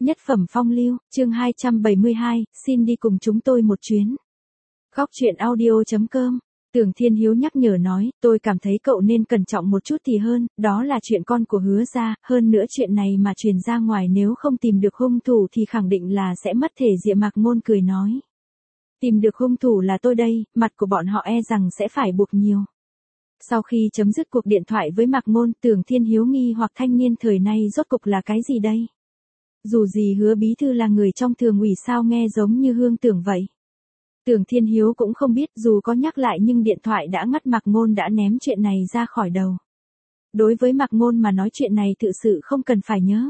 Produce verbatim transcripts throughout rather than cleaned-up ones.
Nhất phẩm phong lưu, chương hai trăm bảy mươi hai, xin đi cùng chúng tôi một chuyến. Góc truyện audio chấm com. Tưởng Thiên Hiếu nhắc nhở nói, tôi cảm thấy cậu nên cẩn trọng một chút thì hơn, đó là chuyện con của Hứa gia, hơn nữa chuyện này mà truyền ra ngoài nếu không tìm được hung thủ thì khẳng định là sẽ mất thể diện. Mạc Ngôn cười nói. Tìm được hung thủ là tôi đây, mặt của bọn họ e rằng sẽ phải buộc nhiều. Sau khi chấm dứt cuộc điện thoại với Mạc Ngôn, Tưởng Thiên Hiếu nghi hoặc thanh niên thời nay rốt cục là cái gì đây? Dù gì Hứa bí thư là người trong thường ủy sao nghe giống như Hương Tưởng vậy. Tưởng Thiên Hiếu cũng không biết, dù có nhắc lại nhưng điện thoại đã ngắt. Mạc Ngôn đã ném chuyện này ra khỏi đầu. Đối với Mạc Ngôn mà nói chuyện này thực sự không cần phải nhớ.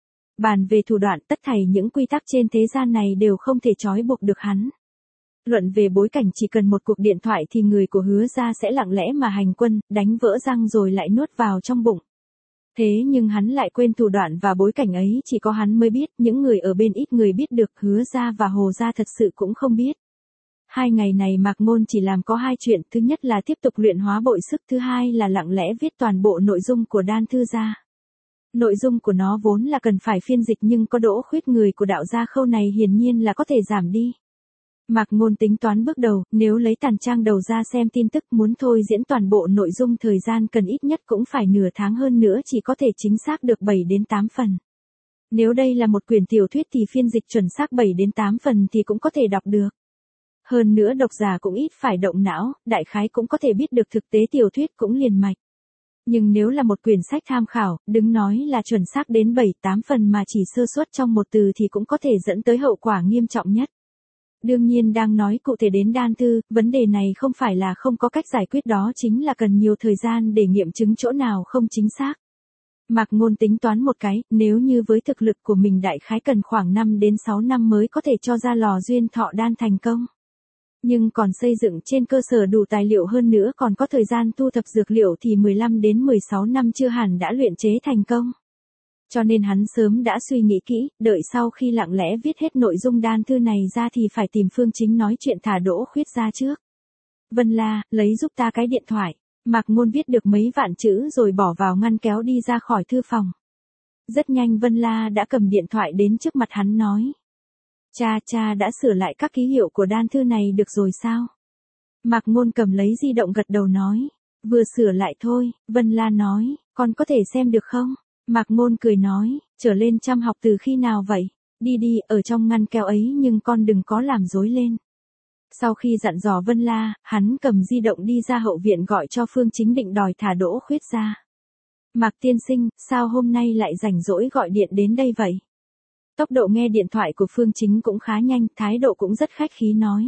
Bàn về thủ đoạn, tất thảy những quy tắc trên thế gian này đều không thể trói buộc được hắn. Luận về bối cảnh, chỉ cần một cuộc điện thoại thì người của Hứa gia sẽ lặng lẽ mà hành quân, đánh vỡ răng rồi lại nuốt vào trong bụng. Thế nhưng hắn lại quên thủ đoạn và bối cảnh ấy chỉ có hắn mới biết, những người ở bên ít người biết được, Hứa gia và Hồ gia thật sự cũng không biết. Hai ngày này Mạc Ngôn chỉ làm có hai chuyện, thứ nhất là tiếp tục luyện hóa bội sức, thứ hai là lặng lẽ viết toàn bộ nội dung của đan thư gia. Nội dung của nó vốn là cần phải phiên dịch nhưng có Đỗ Khuyết người của đạo gia khâu này hiển nhiên là có thể giảm đi. Mạc Ngôn tính toán bước đầu, nếu lấy tàn trang đầu ra xem tin tức, muốn thôi diễn toàn bộ nội dung thời gian cần ít nhất cũng phải nửa tháng, hơn nữa chỉ có thể chính xác được bảy đến tám phần. Nếu đây là một quyển tiểu thuyết thì phiên dịch chuẩn xác bảy đến tám phần thì cũng có thể đọc được. Hơn nữa độc giả cũng ít phải động não, đại khái cũng có thể biết được thực tế tiểu thuyết cũng liền mạch. Nhưng nếu là một quyển sách tham khảo, đừng nói là chuẩn xác đến bảy tám phần mà chỉ sơ suất trong một từ thì cũng có thể dẫn tới hậu quả nghiêm trọng nhất. Đương nhiên đang nói cụ thể đến đan thư, vấn đề này không phải là không có cách giải quyết, đó chính là cần nhiều thời gian để nghiệm chứng chỗ nào không chính xác. Mạc Ngôn tính toán một cái, nếu như với thực lực của mình đại khái cần khoảng năm đến sáu năm mới có thể cho ra lò duyên thọ đan thành công. Nhưng còn xây dựng trên cơ sở đủ tài liệu, hơn nữa còn có thời gian thu thập dược liệu thì mười lăm đến mười sáu năm chưa hẳn đã luyện chế thành công. Cho nên hắn sớm đã suy nghĩ kỹ, đợi sau khi lặng lẽ viết hết nội dung đan thư này ra thì phải tìm Phương Chính nói chuyện thả Đỗ Khuyết ra trước. Vân La, lấy giúp ta cái điện thoại. Mạc Ngôn viết được mấy vạn chữ rồi bỏ vào ngăn kéo đi ra khỏi thư phòng. Rất nhanh Vân La đã cầm điện thoại đến trước mặt hắn nói. Cha, cha đã sửa lại các ký hiệu của đan thư này được rồi sao? Mạc Ngôn cầm lấy di động gật đầu nói. Vừa sửa lại thôi, Vân La nói, con có thể xem được không? Mạc Ngôn cười nói, trở lên chăm học từ khi nào vậy? Đi đi, ở trong ngăn kéo ấy nhưng con đừng có làm rối lên. Sau khi dặn dò Vân La, hắn cầm di động đi ra hậu viện gọi cho Phương Chính định đòi thả Đỗ Khuyết ra. Mạc tiên sinh, sao hôm nay lại rảnh rỗi gọi điện đến đây vậy? Tốc độ nghe điện thoại của Phương Chính cũng khá nhanh, thái độ cũng rất khách khí nói.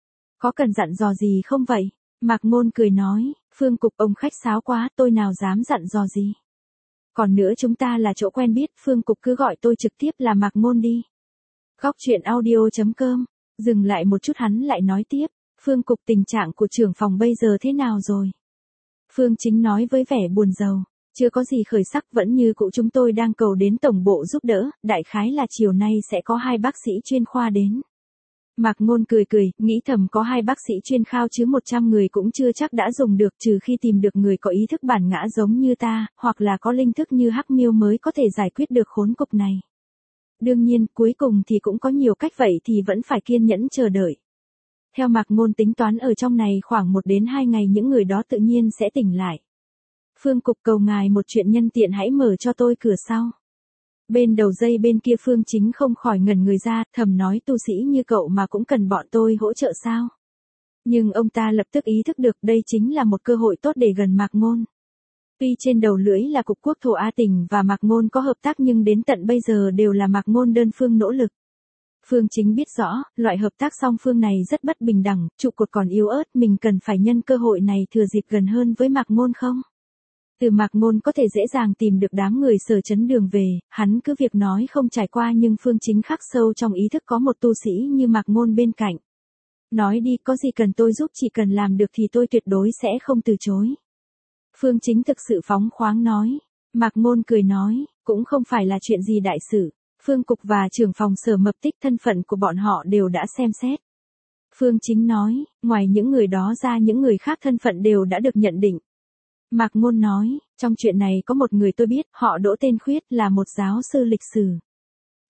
Có cần dặn dò gì không vậy? Mạc Ngôn cười nói, Phương cục ông khách sáo quá, tôi nào dám dặn dò gì. Còn nữa chúng ta là chỗ quen biết, Phương cục cứ gọi tôi trực tiếp là Mạc Ngôn đi. Góc truyện audio chấm com. Dừng lại một chút hắn lại nói tiếp, Phương cục, tình trạng của trưởng phòng bây giờ thế nào rồi? Phương Chính nói với vẻ buồn rầu, chưa có gì khởi sắc, vẫn như cũ, chúng tôi đang cầu đến tổng bộ giúp đỡ, đại khái là chiều nay sẽ có hai bác sĩ chuyên khoa đến. Mạc Ngôn cười cười, nghĩ thầm có hai bác sĩ chuyên khao chứ một trăm người cũng chưa chắc đã dùng được, trừ khi tìm được người có ý thức bản ngã giống như ta, hoặc là có linh thức như Hắc Miêu mới có thể giải quyết được khốn cục này. Đương nhiên, cuối cùng thì cũng có nhiều cách, vậy thì vẫn phải kiên nhẫn chờ đợi. Theo Mạc Ngôn tính toán, ở trong này khoảng một đến hai ngày những người đó tự nhiên sẽ tỉnh lại. Phương cục, cầu ngài một chuyện nhân tiện, hãy mở cho tôi cửa sau. Bên đầu dây bên kia Phương Chính không khỏi ngẩn người ra, thầm nói, tu sĩ như cậu mà cũng cần bọn tôi hỗ trợ sao? Nhưng ông ta lập tức ý thức được đây chính là một cơ hội tốt để gần Mạc Ngôn. Tuy trên đầu lưỡi là Cục Quốc thổ A Tỉnh và Mạc Ngôn có hợp tác nhưng đến tận bây giờ đều là Mạc Ngôn đơn phương nỗ lực. Phương Chính biết rõ, loại hợp tác song phương này rất bất bình đẳng, trụ cột còn yếu ớt, mình cần phải nhân cơ hội này thừa dịp gần hơn với Mạc Ngôn không? Từ Mạc Ngôn có thể dễ dàng tìm được đám người Sở Chấn Đường về, hắn cứ việc nói không trải qua nhưng Phương Chính khắc sâu trong ý thức có một tu sĩ như Mạc Ngôn bên cạnh. Nói đi, có gì cần tôi giúp, chỉ cần làm được thì tôi tuyệt đối sẽ không từ chối. Phương Chính thực sự phóng khoáng nói. Mạc Ngôn cười nói, cũng không phải là chuyện gì đại sự. Phương cục và trưởng phòng Sở Mập Tích thân phận của bọn họ đều đã xem xét. Phương Chính nói, ngoài những người đó ra những người khác thân phận đều đã được nhận định. Mạc Ngôn nói, trong chuyện này có một người tôi biết, họ Đỗ tên Khuyết, là một giáo sư lịch sử.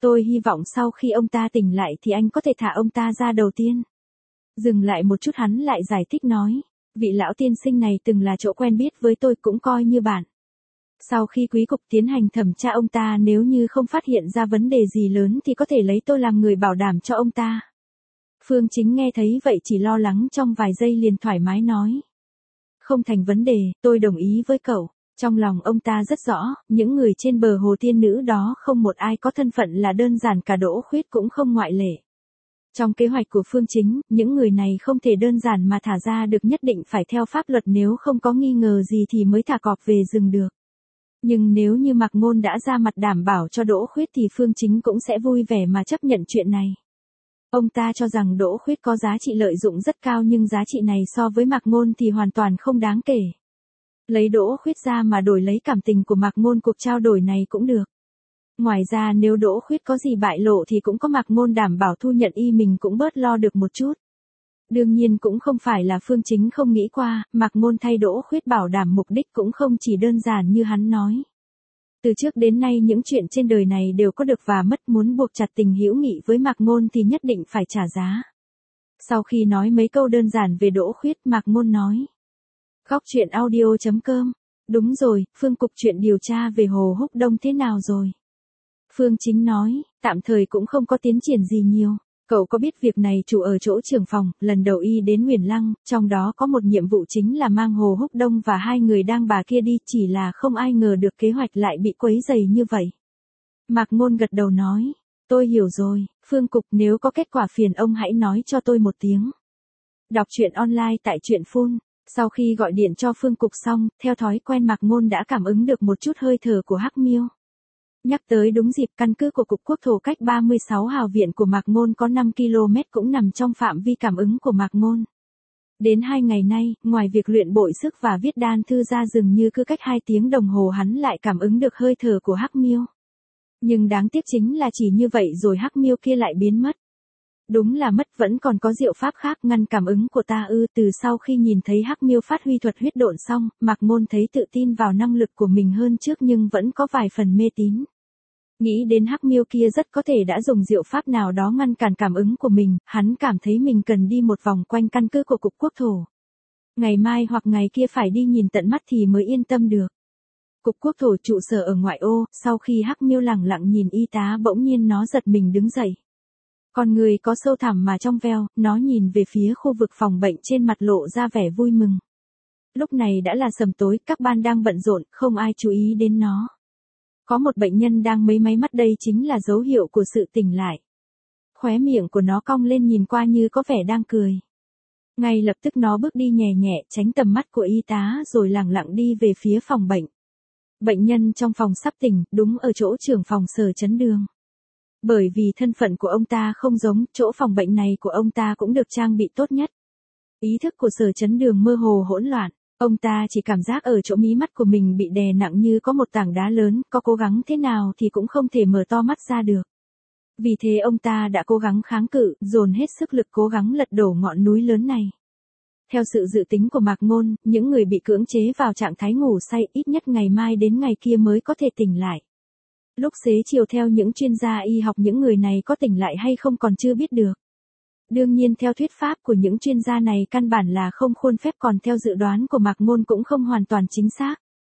Tôi hy vọng sau khi ông ta tỉnh lại thì anh có thể thả ông ta ra đầu tiên. Dừng lại một chút hắn lại giải thích nói. Vị lão tiên sinh này từng là chỗ quen biết với tôi cũng coi như bạn. Sau khi quý cục tiến hành thẩm tra ông ta nếu như không phát hiện ra vấn đề gì lớn thì có thể lấy tôi làm người bảo đảm cho ông ta. Phương Chính nghe thấy vậy chỉ lo lắng trong vài giây liền thoải mái nói. Không thành vấn đề, tôi đồng ý với cậu. Trong lòng ông ta rất rõ, những người trên bờ hồ tiên nữ đó không một ai có thân phận là đơn giản cả Đỗ Khuyết cũng không ngoại lệ. Trong kế hoạch của Phương Chính, những người này không thể đơn giản mà thả ra được, nhất định phải theo pháp luật, nếu không có nghi ngờ gì thì mới thả cọp về rừng được. Nhưng nếu như Mạc Ngôn đã ra mặt đảm bảo cho Đỗ Khuyết thì Phương Chính cũng sẽ vui vẻ mà chấp nhận chuyện này. Ông ta cho rằng Đỗ Khuyết có giá trị lợi dụng rất cao nhưng giá trị này so với Mạc Ngôn thì hoàn toàn không đáng kể. Lấy Đỗ Khuyết ra mà đổi lấy cảm tình của Mạc Ngôn, cuộc trao đổi này cũng được. Ngoài ra nếu Đỗ Khuyết có gì bại lộ thì cũng có Mạc Ngôn đảm bảo thu nhận y, mình cũng bớt lo được một chút. Đương nhiên cũng không phải là Phương Chính không nghĩ qua, Mạc Ngôn thay Đỗ Khuyết bảo đảm mục đích cũng không chỉ đơn giản như hắn nói. Từ trước đến nay những chuyện trên đời này đều có được và mất, muốn buộc chặt tình hữu nghị với Mạc Ngôn thì nhất định phải trả giá. Sau khi nói mấy câu đơn giản về Đỗ Khuyết, Mạc Ngôn nói. Góc truyện audio chấm com. Đúng rồi, Phương cục chuyện điều tra về Hồ Húc Đông thế nào rồi? Phương Chính nói, tạm thời cũng không có tiến triển gì nhiều. Cậu có biết việc này chủ ở chỗ trưởng phòng, lần đầu y đến Huyền Lăng, trong đó có một nhiệm vụ chính là mang Hồ Húc Đông và hai người đang bà kia đi, chỉ là không ai ngờ được kế hoạch lại bị quấy rầy như vậy. Mạc Ngôn gật đầu nói, tôi hiểu rồi, Phương cục, nếu có kết quả phiền ông hãy nói cho tôi một tiếng. Đọc truyện online tại truyện phun. Sau khi gọi điện cho Phương cục xong, theo thói quen Mạc Ngôn đã cảm ứng được một chút hơi thở của Hắc Miêu. Nhắc tới đúng dịp, căn cứ của Cục Quốc thổ cách ba mươi sáu hào viện của Mạc Ngôn có năm ki lô mét cũng nằm trong phạm vi cảm ứng của Mạc Ngôn. Đến hai ngày nay, ngoài việc luyện bội sức và viết đan thư ra, dường như cứ cách hai tiếng đồng hồ hắn lại cảm ứng được hơi thở của Hắc Miêu. Nhưng đáng tiếc chính là chỉ như vậy rồi Hắc Miêu kia lại biến mất. Đúng là mất, vẫn còn có diệu pháp khác ngăn cảm ứng của ta ư? Từ sau khi nhìn thấy Hắc Miêu phát huy thuật huyết độn xong, Mạc Ngôn thấy tự tin vào năng lực của mình hơn trước nhưng vẫn có vài phần mê tín. Nghĩ đến Hắc Miêu kia rất có thể đã dùng diệu pháp nào đó ngăn cản cảm ứng của mình, hắn cảm thấy mình cần đi một vòng quanh căn cứ của Cục Quốc thổ. Ngày mai hoặc ngày kia phải đi nhìn tận mắt thì mới yên tâm được. Cục Quốc thổ trụ sở ở ngoại ô, sau khi Hắc Miêu lẳng lặng nhìn y tá bỗng nhiên nó giật mình đứng dậy. Con người có sâu thẳm mà trong veo, nó nhìn về phía khu vực phòng bệnh, trên mặt lộ ra vẻ vui mừng. Lúc này đã là sầm tối, các ban đang bận rộn, không ai chú ý đến nó. Có một bệnh nhân đang mấy máy mắt, đây chính là dấu hiệu của sự tỉnh lại. Khóe miệng của nó cong lên nhìn qua như có vẻ đang cười. Ngay lập tức nó bước đi nhẹ nhẹ, tránh tầm mắt của y tá rồi lẳng lặng đi về phía phòng bệnh. Bệnh nhân trong phòng sắp tỉnh, đúng ở chỗ trưởng phòng Sở Chấn Đường. Bởi vì thân phận của ông ta không giống, chỗ phòng bệnh này của ông ta cũng được trang bị tốt nhất. Ý thức của Sở Chấn Đường mơ hồ hỗn loạn, ông ta chỉ cảm giác ở chỗ mí mắt của mình bị đè nặng như có một tảng đá lớn, có cố gắng thế nào thì cũng không thể mở to mắt ra được. Vì thế ông ta đã cố gắng kháng cự, dồn hết sức lực cố gắng lật đổ ngọn núi lớn này. Theo sự dự tính của Mạc Ngôn, những người bị cưỡng chế vào trạng thái ngủ say ít nhất ngày mai đến ngày kia mới có thể tỉnh lại. Lúc xế chiều theo những chuyên gia y học những người này có tỉnh lại hay không còn chưa biết được. Đương nhiên theo thuyết pháp của những chuyên gia này căn bản là không khuôn phép, còn theo dự đoán của Mạc Ngôn cũng không hoàn toàn chính xác.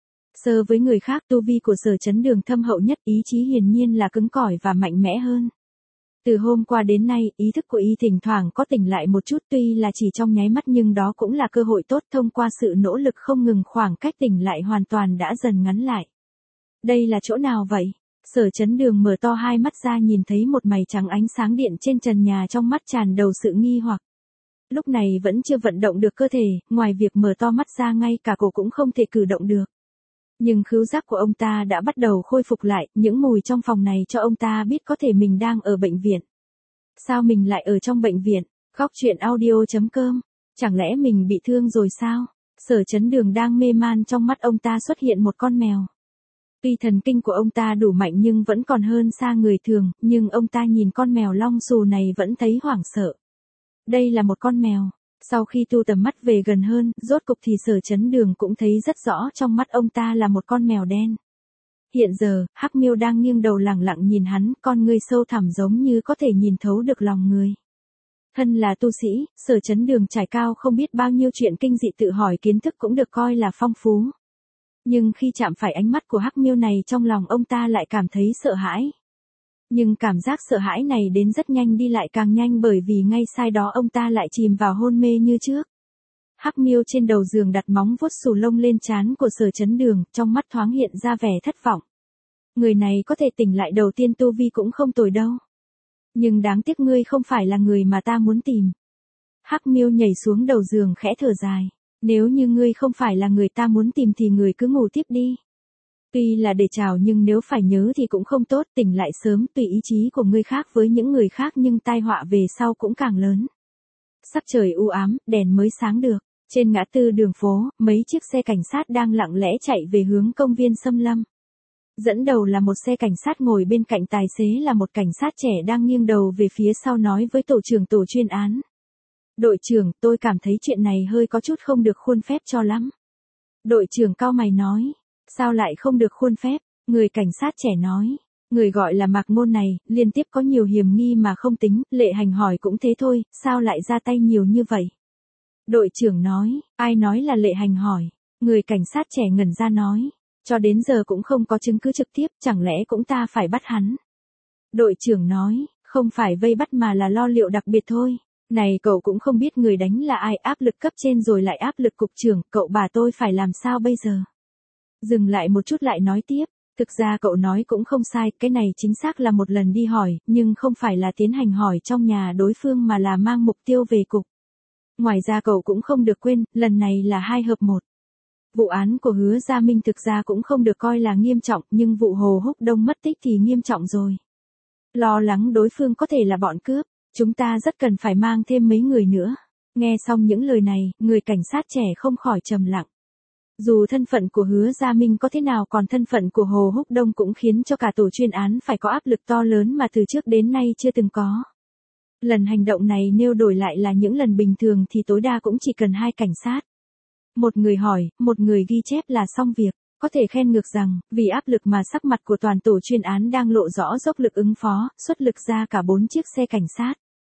So với người khác, tu vi của Sở Chấn Đường thâm hậu nhất, ý chí hiển nhiên là cứng cỏi và mạnh mẽ hơn. Từ hôm qua đến nay, ý thức của y thỉnh thoảng có tỉnh lại một chút, tuy là chỉ trong nháy mắt nhưng đó cũng là cơ hội tốt, thông qua sự nỗ lực không ngừng khoảng cách tỉnh lại hoàn toàn đã dần ngắn lại. Đây là chỗ nào vậy? Sở Chấn Đường mở to hai mắt ra nhìn thấy một mày trắng ánh sáng điện trên trần nhà, trong mắt tràn đầu sự nghi hoặc. Lúc này vẫn chưa vận động được cơ thể, ngoài việc mở to mắt ra ngay cả cổ cũng không thể cử động được. Nhưng khứu giác của ông ta đã bắt đầu khôi phục lại, những mùi trong phòng này cho ông ta biết có thể mình đang ở bệnh viện. Sao mình lại ở trong bệnh viện? Góc truyện audio chấm com. Chẳng lẽ mình bị thương rồi sao? Sở Chấn Đường đang mê man, trong mắt ông ta xuất hiện một con mèo. Tuy thần kinh của ông ta đủ mạnh nhưng vẫn còn hơn xa người thường, nhưng ông ta nhìn con mèo lông xù này vẫn thấy hoảng sợ. Đây là một con mèo. Sau khi tu tầm mắt về gần hơn, rốt cục thì Sở Chấn Đường cũng thấy rất rõ trong mắt ông ta là một con mèo đen. Hiện giờ, Hắc Miêu đang nghiêng đầu lẳng lặng nhìn hắn, con ngươi sâu thẳm giống như có thể nhìn thấu được lòng người. Thân là tu sĩ, Sở Chấn Đường trải cao không biết bao nhiêu chuyện kinh dị tự hỏi kiến thức cũng được coi là phong phú. Nhưng khi chạm phải ánh mắt của Hắc Miêu này trong lòng ông ta lại cảm thấy sợ hãi. Nhưng cảm giác sợ hãi này đến rất nhanh đi lại càng nhanh bởi vì ngay sai đó ông ta lại chìm vào hôn mê như trước. Hắc Miêu trên đầu giường đặt móng vuốt xù lông lên trán của Sở Chấn Đường, trong mắt thoáng hiện ra vẻ thất vọng. Người này có thể tỉnh lại đầu tiên tu vi cũng không tồi đâu. Nhưng đáng tiếc ngươi không phải là người mà ta muốn tìm. Hắc Miêu nhảy xuống đầu giường khẽ thở dài. Nếu như ngươi không phải là người ta muốn tìm thì người cứ ngủ tiếp đi. Tuy là để chào nhưng nếu phải nhớ thì cũng không tốt, tỉnh lại sớm tùy ý chí của ngươi khác với những người khác nhưng tai họa về sau cũng càng lớn. Sắc trời u ám, đèn mới sáng được. Trên ngã tư đường phố, mấy chiếc xe cảnh sát đang lặng lẽ chạy về hướng công viên Sâm Lâm. Dẫn đầu là một xe cảnh sát, ngồi bên cạnh tài xế là một cảnh sát trẻ đang nghiêng đầu về phía sau nói với tổ trưởng tổ chuyên án. Đội trưởng, tôi cảm thấy chuyện này hơi có chút không được khuôn phép cho lắm. Đội trưởng cau mày nói. Sao lại không được khuôn phép? Người cảnh sát trẻ nói. Người gọi là Mạc Ngôn này, liên tiếp có nhiều hiểm nghi mà không tính, Lệ Hành hỏi cũng thế thôi, sao lại ra tay nhiều như vậy? Đội trưởng nói, ai nói là Lệ Hành hỏi? Người cảnh sát trẻ ngẩn ra nói. Cho đến giờ cũng không có chứng cứ trực tiếp, chẳng lẽ cũng ta phải bắt hắn? Đội trưởng nói, không phải vây bắt mà là lo liệu đặc biệt thôi. Này cậu cũng không biết người đánh là ai, áp lực cấp trên rồi lại áp lực cục trưởng, cậu bà tôi phải làm sao bây giờ? Dừng lại một chút lại nói tiếp, thực ra cậu nói cũng không sai, cái này chính xác là một lần đi hỏi, nhưng không phải là tiến hành hỏi trong nhà đối phương mà là mang mục tiêu về cục. Ngoài ra cậu cũng không được quên, lần này là hai hợp một. Vụ án của Hứa Gia Minh thực ra cũng không được coi là nghiêm trọng, nhưng vụ Hồ Húc Đông mất tích thì nghiêm trọng rồi. Lo lắng đối phương có thể là bọn cướp, chúng ta rất cần phải mang thêm mấy người nữa. Nghe xong những lời này, người cảnh sát trẻ không khỏi trầm lặng. Dù thân phận của Hứa Gia Minh có thế nào còn thân phận của Hồ Húc Đông cũng khiến cho cả tổ chuyên án phải có áp lực to lớn mà từ trước đến nay chưa từng có. Lần hành động này nếu đổi lại là những lần bình thường thì tối đa cũng chỉ cần hai cảnh sát. Một người hỏi, một người ghi chép là xong việc. Có thể khen ngược rằng, vì áp lực mà sắc mặt của toàn tổ chuyên án đang lộ rõ dốc lực ứng phó, xuất lực ra cả bốn chiếc xe cảnh sát.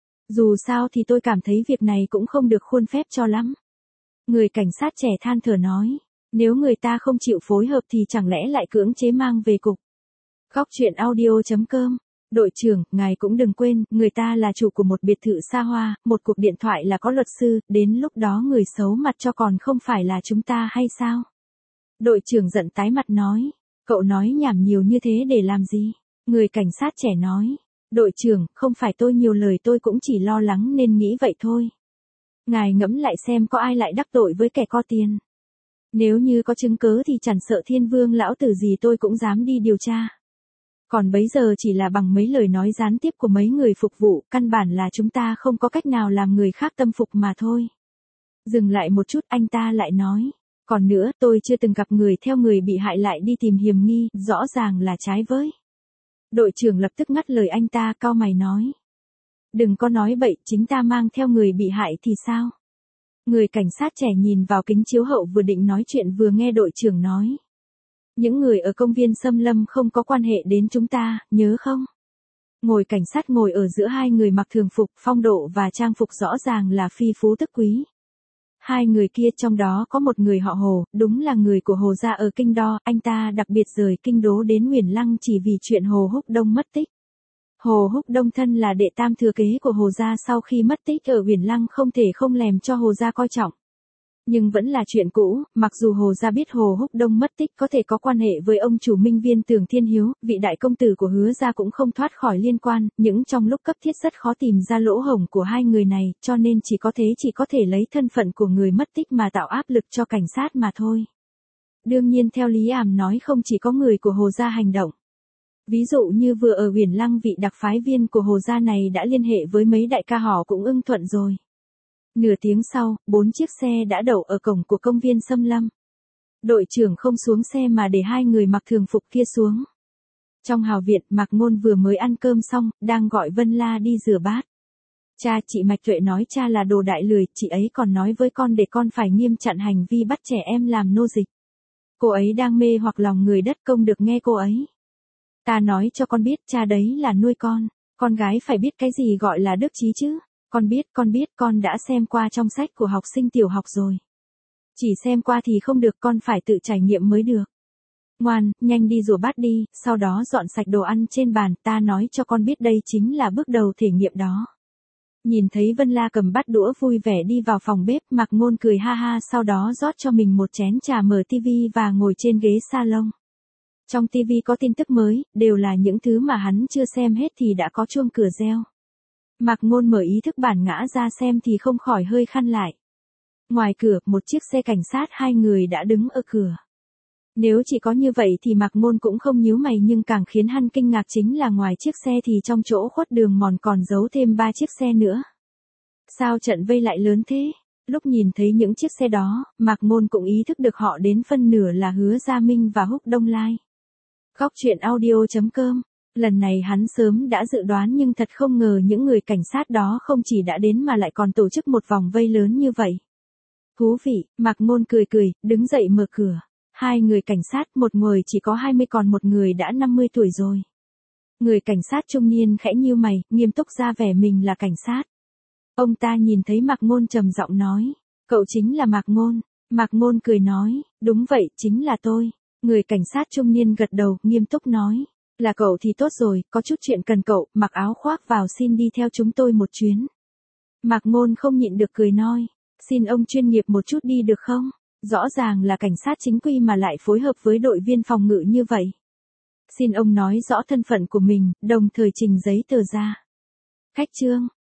Dù sao thì tôi cảm thấy việc này cũng không được khuôn phép cho lắm. Người cảnh sát trẻ than thở nói, nếu người ta không chịu phối hợp thì chẳng lẽ lại cưỡng chế mang về cục. Góc truyện audio chấm com. Đội trưởng, ngài cũng đừng quên, người ta là chủ của một biệt thự xa hoa, một cuộc điện thoại là có luật sư, đến lúc đó người xấu mặt cho còn không phải là chúng ta hay sao? Đội trưởng giận tái mặt nói, cậu nói nhảm nhiều như thế để làm gì? Người cảnh sát trẻ nói, đội trưởng, không phải tôi nhiều lời, tôi cũng chỉ lo lắng nên nghĩ vậy thôi. Ngài ngẫm lại xem có ai lại đắc tội với kẻ có tiền. Nếu như có chứng cớ thì chẳng sợ thiên vương lão tử gì tôi cũng dám đi điều tra. Còn bấy giờ chỉ là bằng mấy lời nói gián tiếp của mấy người phục vụ, căn bản là chúng ta không có cách nào làm người khác tâm phục mà thôi. Dừng lại một chút anh ta lại nói. Còn nữa, tôi chưa từng gặp người theo người bị hại lại đi tìm hiểm nghi, rõ ràng là trái với. Đội trưởng lập tức ngắt lời anh ta, cau mày nói. Đừng có nói bậy, chính ta mang theo người bị hại thì sao? Người cảnh sát trẻ nhìn vào kính chiếu hậu vừa định nói chuyện vừa nghe đội trưởng nói. Những người ở công viên Sâm Lâm không có quan hệ đến chúng ta, nhớ không? Ngồi cảnh sát ngồi ở giữa hai người mặc thường phục, phong độ và trang phục rõ ràng là phi phú tức quý. Hai người kia trong đó có một người họ Hồ, đúng là người của Hồ gia ở Kinh Đô, anh ta đặc biệt rời Kinh Đô đến Huyền Lăng chỉ vì chuyện Hồ Húc Đông mất tích. Hồ Húc Đông thân là đệ tam thừa kế của Hồ gia, sau khi mất tích ở Huyền Lăng không thể không lèm cho Hồ gia coi trọng. Nhưng vẫn là chuyện cũ, mặc dù Hồ gia biết Hồ Húc Đông mất tích có thể có quan hệ với ông chủ Minh Viên Tưởng Thiên Hiếu, vị đại công tử của Hứa gia cũng không thoát khỏi liên quan, những trong lúc cấp thiết rất khó tìm ra lỗ hổng của hai người này, cho nên chỉ có thế chỉ có thể lấy thân phận của người mất tích mà tạo áp lực cho cảnh sát mà thôi. Đương nhiên theo Lý Ảm nói không chỉ có người của Hồ gia hành động. Ví dụ như vừa ở Huyền Lăng vị đặc phái viên của Hồ gia này đã liên hệ với mấy đại ca họ cũng ưng thuận rồi. Nửa tiếng sau, bốn chiếc xe đã đậu ở cổng của công viên Sâm Lâm. Đội trưởng không xuống xe mà để hai người mặc thường phục kia xuống. Trong hào viện, Mạc Ngôn vừa mới ăn cơm xong, đang gọi Vân La đi rửa bát. Cha chị Mạch Tuệ nói cha là đồ đại lười, chị ấy còn nói với con để con phải nghiêm chặn hành vi bắt trẻ em làm nô dịch. Cô ấy đang mê hoặc lòng người đất công được nghe cô ấy. Ta nói cho con biết cha đấy là nuôi con. Con gái phải biết cái gì gọi là đức trí chứ. Con biết, con biết, con đã xem qua trong sách của học sinh tiểu học rồi. Chỉ xem qua thì không được, con phải tự trải nghiệm mới được. Ngoan, nhanh đi rửa bát đi, sau đó dọn sạch đồ ăn trên bàn, ta nói cho con biết đây chính là bước đầu thể nghiệm đó. Nhìn thấy Vân La cầm bát đũa vui vẻ đi vào phòng bếp, Mạc Ngôn cười ha ha, sau đó rót cho mình một chén trà, mở tivi và ngồi trên ghế salon. Trong tivi có tin tức mới, đều là những thứ mà hắn chưa xem hết thì đã có chuông cửa reo. Mạc Ngôn mở ý thức bản ngã ra xem thì không khỏi hơi khăn lại. Ngoài cửa, một chiếc xe cảnh sát, hai người đã đứng ở cửa. Nếu chỉ có như vậy thì Mạc Ngôn cũng không nhíu mày, nhưng càng khiến hắn kinh ngạc chính là ngoài chiếc xe thì trong chỗ khuất đường mòn còn giấu thêm ba chiếc xe nữa. Sao trận vây lại lớn thế? Lúc nhìn thấy những chiếc xe đó, Mạc Ngôn cũng ý thức được họ đến phân nửa là Hứa Gia Minh và Húc Đông Lai. Góc truyện audio chấm com. Lần này hắn sớm đã dự đoán, nhưng thật không ngờ những người cảnh sát đó không chỉ đã đến mà lại còn tổ chức một vòng vây lớn như vậy. Thú vị, Mạc Ngôn cười cười, đứng dậy mở cửa. Hai người cảnh sát, một người chỉ có hai mươi còn một người đã năm mươi tuổi rồi. Người cảnh sát trung niên khẽ nhíu mày, nghiêm túc ra vẻ mình là cảnh sát. Ông ta nhìn thấy Mạc Ngôn trầm giọng nói, cậu chính là Mạc Ngôn. Mạc Ngôn cười nói, đúng vậy, chính là tôi. Người cảnh sát trung niên gật đầu, nghiêm túc nói, là cậu thì tốt rồi, có chút chuyện cần cậu, mặc áo khoác vào, xin đi theo chúng tôi một chuyến. Mạc Ngôn không nhịn được cười nói, xin ông chuyên nghiệp một chút đi được không? Rõ ràng là cảnh sát chính quy mà lại phối hợp với đội viên phòng ngự như vậy. Xin ông nói rõ thân phận của mình, đồng thời trình giấy tờ ra. Khách trương,